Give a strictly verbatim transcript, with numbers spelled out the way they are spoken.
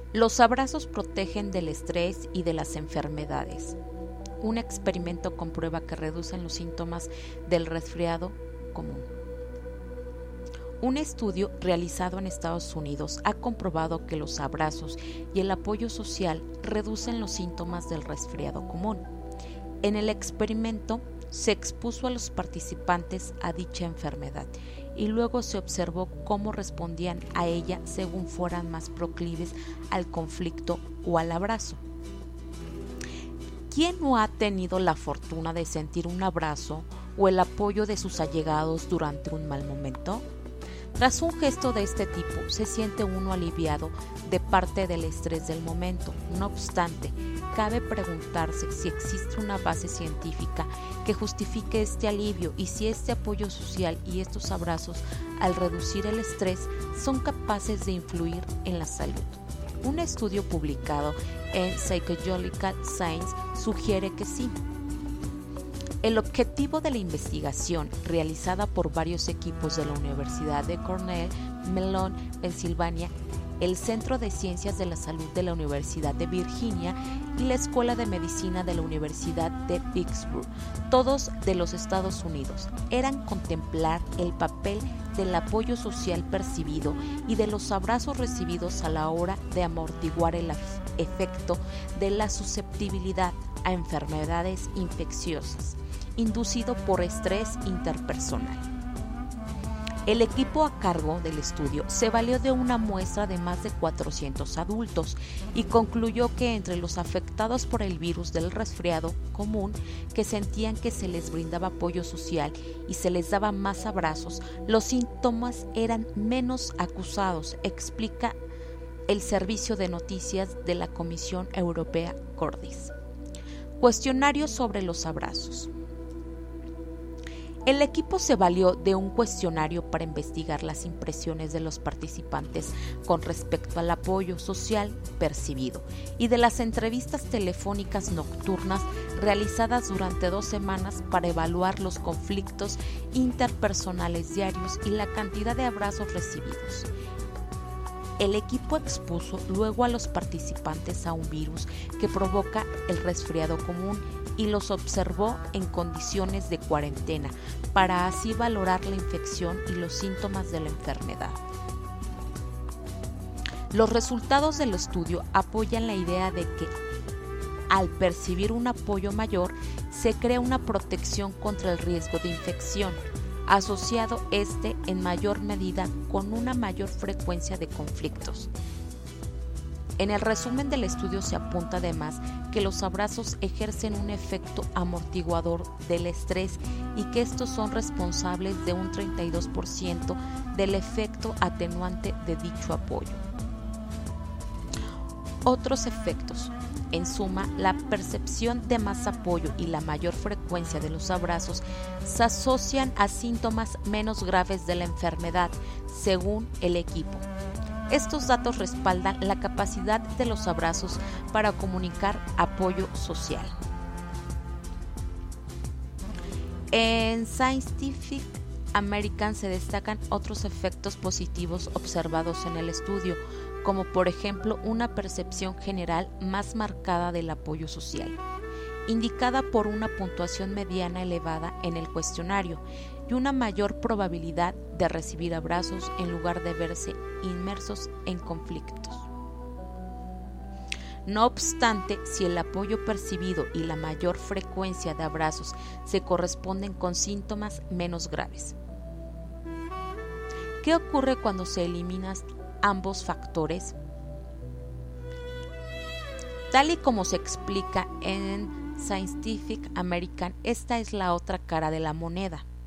Los abrazos protegen del estrés y de las enfermedades. Un experimento comprueba que reducen los síntomas del resfriado común. Un estudio realizado en Estados Unidos ha comprobado que los abrazos y el apoyo social reducen los síntomas del resfriado común. En el experimento se expuso a los participantes a dicha enfermedad y luego se observó cómo respondían a ella según fueran más proclives al conflicto o al abrazo. ¿Quién no ha tenido la fortuna de sentir un abrazo o el apoyo de sus allegados durante un mal momento? Tras un gesto de este tipo, se siente uno aliviado de parte del estrés del momento. No obstante, cabe preguntarse si existe una base científica que justifique este alivio y si este apoyo social y estos abrazos, al reducir el estrés, son capaces de influir en la salud. Un estudio publicado en Psychological Science sugiere que sí. El objetivo de la investigación, realizada por varios equipos de la Universidad de Cornell, Mellon, Pensilvania, el Centro de Ciencias de la Salud de la Universidad de Virginia y la Escuela de Medicina de la Universidad de Pittsburgh, todos de los Estados Unidos, eran contemplar el papel del apoyo social percibido y de los abrazos recibidos a la hora de amortiguar el efecto de la susceptibilidad a enfermedades infecciosas, inducido por estrés interpersonal. El equipo a cargo del estudio se valió de una muestra de más de cuatrocientos adultos y concluyó que entre los afectados por el virus del resfriado común, que sentían que se les brindaba apoyo social y se les daba más abrazos, los síntomas eran menos acusados, explica el servicio de noticias de la Comisión Europea Cordis. Cuestionario sobre los abrazos. El equipo se valió de un cuestionario para investigar las impresiones de los participantes con respecto al apoyo social percibido y de las entrevistas telefónicas nocturnas realizadas durante dos semanas para evaluar los conflictos interpersonales diarios y la cantidad de abrazos recibidos. El equipo expuso luego a los participantes a un virus que provoca el resfriado común y los observó en condiciones de cuarentena para así valorar la infección y los síntomas de la enfermedad. Los resultados del estudio apoyan la idea de que al percibir un apoyo mayor se crea una protección contra el riesgo de infección, asociado este en mayor medida con una mayor frecuencia de conflictos. En el resumen del estudio se apunta además que los abrazos ejercen un efecto amortiguador del estrés y que estos son responsables de un treinta y dos por ciento del efecto atenuante de dicho apoyo. Otros efectos. En suma, la percepción de más apoyo y la mayor frecuencia de los abrazos se asocian a síntomas menos graves de la enfermedad, según el equipo. Estos datos respaldan la capacidad de los abrazos para comunicar apoyo social. En Scientific American se destacan otros efectos positivos observados en el estudio, como por ejemplo una percepción general más marcada del apoyo social, indicada por una puntuación mediana elevada en el cuestionario y una mayor probabilidad de recibir abrazos en lugar de verse inmersos en conflictos. No obstante, si el apoyo percibido y la mayor frecuencia de abrazos se corresponden con síntomas menos graves. ¿Qué ocurre cuando se eliminan ambos factores? Tal y como se explica en Scientific American, esta es la otra cara de la moneda.